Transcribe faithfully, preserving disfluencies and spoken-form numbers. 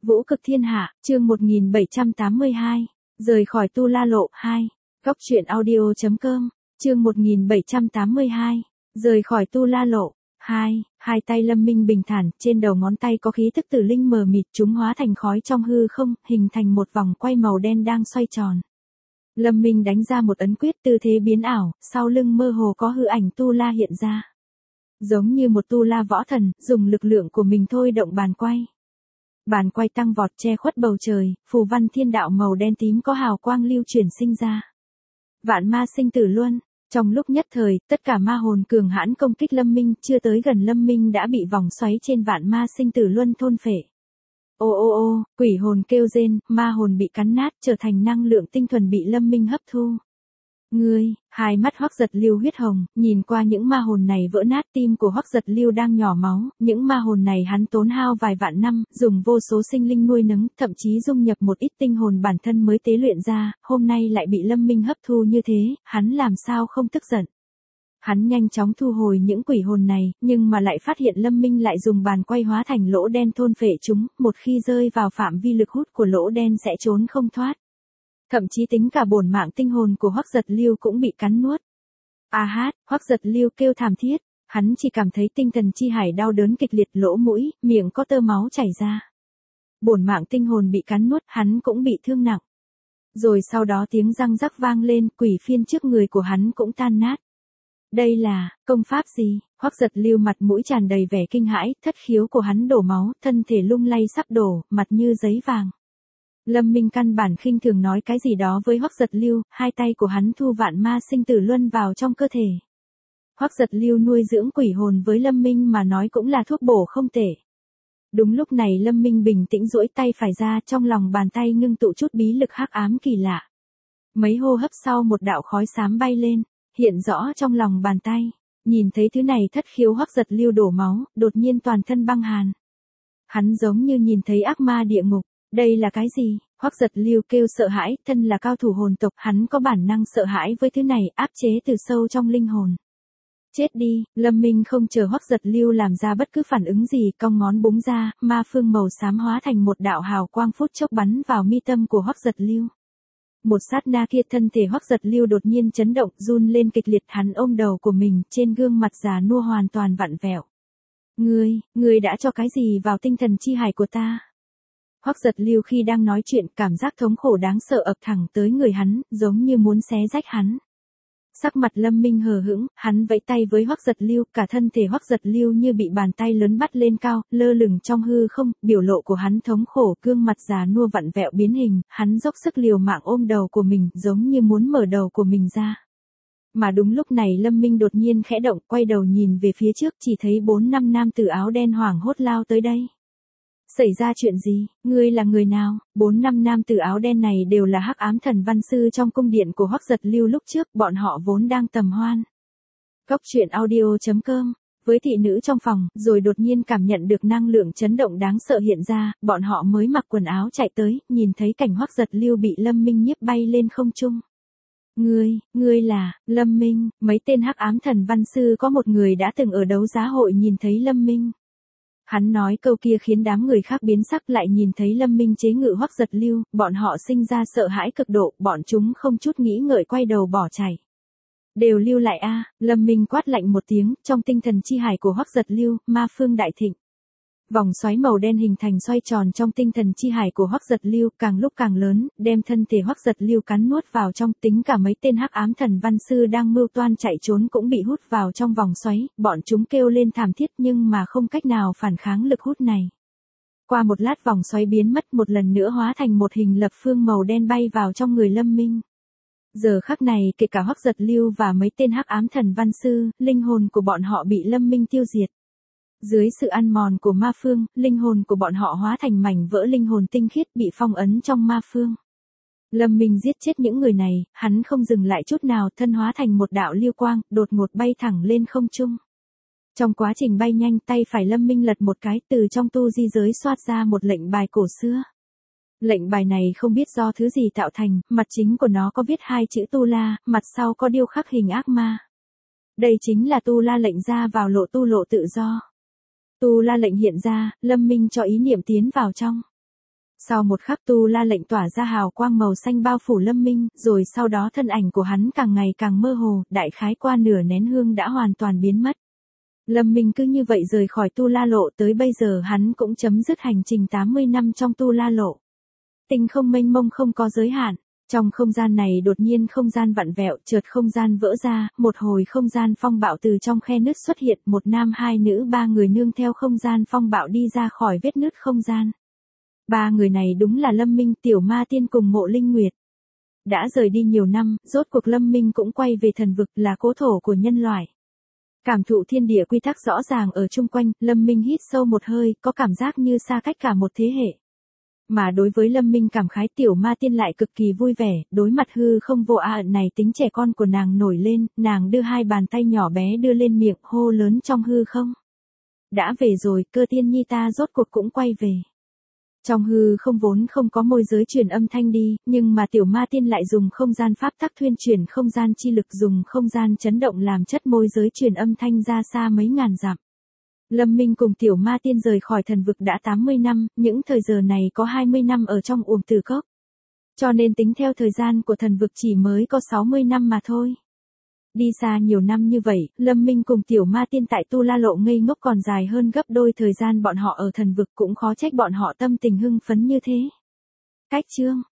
Vũ cực thiên hạ, chương một nghìn bảy trăm tám mươi hai, rời khỏi Tu La Lộ, hai, góc truyện audio.com, chương một nghìn bảy trăm tám mươi hai, rời khỏi Tu La Lộ, hai, hai tay Lâm Minh bình thản, trên đầu ngón tay có khí tức tử linh mờ mịt, chúng hóa thành khói trong hư không, hình thành một vòng quay màu đen đang xoay tròn. Lâm Minh đánh ra một ấn quyết, tư thế biến ảo, sau lưng mơ hồ có hư ảnh Tu La hiện ra. Giống như một Tu La võ thần, dùng lực lượng của mình thôi động bàn quay. Bàn quay tăng vọt che khuất bầu trời, phù văn thiên đạo màu đen tím có hào quang lưu chuyển sinh ra. Vạn ma sinh tử luân, trong lúc nhất thời, tất cả ma hồn cường hãn công kích Lâm Minh, chưa tới gần Lâm Minh đã bị vòng xoáy trên vạn ma sinh tử luân thôn phệ. Ô ô ô, quỷ hồn kêu rên, ma hồn bị cắn nát trở thành năng lượng tinh thuần bị Lâm Minh hấp thu. Ngươi, hai mắt Hoắc Giật Lưu huyết hồng, nhìn qua những ma hồn này vỡ nát, tim của Hoắc Giật Lưu đang nhỏ máu, những ma hồn này hắn tốn hao vài vạn năm, dùng vô số sinh linh nuôi nấng, thậm chí dung nhập một ít tinh hồn bản thân mới tế luyện ra, hôm nay lại bị Lâm Minh hấp thu như thế, hắn làm sao không tức giận. Hắn nhanh chóng thu hồi những quỷ hồn này, nhưng mà lại phát hiện Lâm Minh lại dùng bàn quay hóa thành lỗ đen thôn phệ chúng, một khi rơi vào phạm vi lực hút của lỗ đen sẽ trốn không thoát. Thậm chí tính cả bổn mạng tinh hồn của Hoắc Giật Lưu cũng bị cắn nuốt. A hát, Hoắc Giật Lưu kêu thảm thiết, hắn chỉ cảm thấy tinh thần chi hải đau đớn kịch liệt, lỗ mũi, miệng có tơ máu chảy ra. Bổn mạng tinh hồn bị cắn nuốt, hắn cũng bị thương nặng. Rồi sau đó tiếng răng rắc vang lên, quỷ phiên trước người của hắn cũng tan nát. Đây là công pháp gì? Hoắc Giật Lưu mặt mũi tràn đầy vẻ kinh hãi, thất khiếu của hắn đổ máu, thân thể lung lay sắp đổ, mặt như giấy vàng. Lâm Minh căn bản khinh thường nói cái gì đó với Hoắc Giật Lưu, hai tay của hắn thu vạn ma sinh tử luân vào trong cơ thể. Hoắc Giật Lưu nuôi dưỡng quỷ hồn với Lâm Minh mà nói cũng là thuốc bổ không tệ. Đúng lúc này Lâm Minh bình tĩnh duỗi tay phải ra, trong lòng bàn tay ngưng tụ chút bí lực hắc ám kỳ lạ. Mấy hô hấp sau một đạo khói xám bay lên, hiện rõ trong lòng bàn tay. Nhìn thấy thứ này thất khiếu Hoắc Giật Lưu đổ máu, đột nhiên toàn thân băng hàn. Hắn giống như nhìn thấy ác ma địa ngục. Đây là cái gì? Hoắc Giật Lưu kêu sợ hãi, thân là cao thủ hồn tộc, hắn có bản năng sợ hãi với thứ này, áp chế từ sâu trong linh hồn. Chết đi, Lâm Minh không chờ Hoắc Giật Lưu làm ra bất cứ phản ứng gì, cong ngón búng ra, ma phương màu xám hóa thành một đạo hào quang phút chốc bắn vào mi tâm của Hoắc Giật Lưu. Một sát na kia thân thể Hoắc Giật Lưu đột nhiên chấn động, run lên kịch liệt, hắn ôm đầu của mình, trên gương mặt già nua hoàn toàn vặn vẹo. Ngươi, ngươi đã cho cái gì vào tinh thần chi hải của ta? Hoắc Giật Lưu khi đang nói chuyện, cảm giác thống khổ đáng sợ ập thẳng tới người hắn, giống như muốn xé rách hắn. Sắc mặt Lâm Minh hờ hững, hắn vẫy tay với Hoắc Giật Lưu, cả thân thể Hoắc Giật Lưu như bị bàn tay lớn bắt lên cao, lơ lửng trong hư không, biểu lộ của hắn thống khổ, gương mặt già nua vặn vẹo biến hình, hắn dốc sức liều mạng ôm đầu của mình, giống như muốn mở đầu của mình ra. Mà đúng lúc này Lâm Minh đột nhiên khẽ động, quay đầu nhìn về phía trước, chỉ thấy bốn năm nam tử áo đen hoảng hốt lao tới đây. Xảy ra chuyện gì? Ngươi là người nào? Bốn năm nam tử áo đen này đều là hắc ám thần văn sư trong cung điện của Hoắc Giật Lưu lúc trước, bọn họ vốn đang tầm hoan. Góc truyện audio.com, với thị nữ trong phòng, rồi đột nhiên cảm nhận được năng lượng chấn động đáng sợ hiện ra, bọn họ mới mặc quần áo chạy tới, nhìn thấy cảnh Hoắc Giật Lưu bị Lâm Minh nhiếp bay lên không trung. Ngươi, ngươi là, Lâm Minh, mấy tên hắc ám thần văn sư có một người đã từng ở đấu giá hội nhìn thấy Lâm Minh. Hắn nói câu kia khiến đám người khác biến sắc, lại nhìn thấy Lâm Minh chế ngự Hoắc Giật Lưu, bọn họ sinh ra sợ hãi cực độ, bọn chúng không chút nghĩ ngợi quay đầu bỏ chạy. Đều lưu lại a, Lâm Minh quát lạnh một tiếng, trong tinh thần chi hải của Hoắc Giật Lưu, ma phương đại thịnh. Vòng xoáy màu đen hình thành xoay tròn trong tinh thần chi hải của Hoắc Giật Lưu, càng lúc càng lớn, đem thân thể Hoắc Giật Lưu cắn nuốt vào trong, tính cả mấy tên hắc ám thần văn sư đang mưu toan chạy trốn cũng bị hút vào trong vòng xoáy, bọn chúng kêu lên thảm thiết nhưng mà không cách nào phản kháng lực hút này. Qua một lát vòng xoáy biến mất, một lần nữa hóa thành một hình lập phương màu đen bay vào trong người Lâm Minh. Giờ khắc này, kể cả Hoắc Giật Lưu và mấy tên hắc ám thần văn sư, linh hồn của bọn họ bị Lâm Minh tiêu diệt. Dưới sự ăn mòn của ma phương, linh hồn của bọn họ hóa thành mảnh vỡ linh hồn tinh khiết bị phong ấn trong ma phương. Lâm Minh giết chết những người này, hắn không dừng lại chút nào, thân hóa thành một đạo lưu quang, đột ngột bay thẳng lên không trung. Trong quá trình bay nhanh, tay phải Lâm Minh lật một cái, từ trong tu di giới xoát ra một lệnh bài cổ xưa. Lệnh bài này không biết do thứ gì tạo thành, mặt chính của nó có viết hai chữ Tu La, mặt sau có điêu khắc hình ác ma. Đây chính là Tu La lệnh ra vào lộ tu lộ tự do. Tu La lệnh hiện ra, Lâm Minh cho ý niệm tiến vào trong. Sau một khắc tu la lệnh tỏa ra hào quang màu xanh bao phủ Lâm Minh, rồi sau đó thân ảnh của hắn càng ngày càng mơ hồ, đại khái qua nửa nén hương đã hoàn toàn biến mất. Lâm Minh cứ như vậy rời khỏi tu la lộ, tới bây giờ hắn cũng chấm dứt hành trình tám mươi năm trong tu la lộ. Tinh không mênh mông không có giới hạn. Trong không gian này đột nhiên không gian vặn vẹo, chợt không gian vỡ ra, một hồi không gian phong bạo từ trong khe nứt xuất hiện, một nam hai nữ ba người nương theo không gian phong bạo đi ra khỏi vết nứt không gian. Ba người này đúng là Lâm Minh, Tiểu Ma Tiên cùng Mộ Linh Nguyệt. Đã rời đi nhiều năm, rốt cuộc Lâm Minh cũng quay về thần vực, là cố thổ của nhân loại. Cảm thụ thiên địa quy tắc rõ ràng ở chung quanh, Lâm Minh hít sâu một hơi, có cảm giác như xa cách cả một thế hệ. Mà đối với Lâm Minh cảm khái, Tiểu Ma Tiên lại cực kỳ vui vẻ, đối mặt hư không vô a ẩn này tính trẻ con của nàng nổi lên, nàng đưa hai bàn tay nhỏ bé đưa lên miệng, hô lớn trong hư không. Đã về rồi, Cơ Tiên Nhi ta rốt cuộc cũng quay về. Trong hư không vốn không có môi giới truyền âm thanh đi, nhưng mà Tiểu Ma Tiên lại dùng không gian pháp tắc thuyên chuyển không gian chi lực, dùng không gian chấn động làm chất môi giới truyền âm thanh ra xa mấy ngàn dặm. Lâm Minh cùng Tiểu Ma Tiên rời khỏi thần vực đã tám mươi năm, những thời giờ này có hai mươi năm ở trong uổng tử cốc. Cho nên tính theo thời gian của thần vực chỉ mới có sáu mươi năm mà thôi. Đi xa nhiều năm như vậy, Lâm Minh cùng Tiểu Ma Tiên tại tu la lộ ngây ngốc còn dài hơn gấp đôi thời gian bọn họ ở thần vực, cũng khó trách bọn họ tâm tình hưng phấn như thế. Cách chương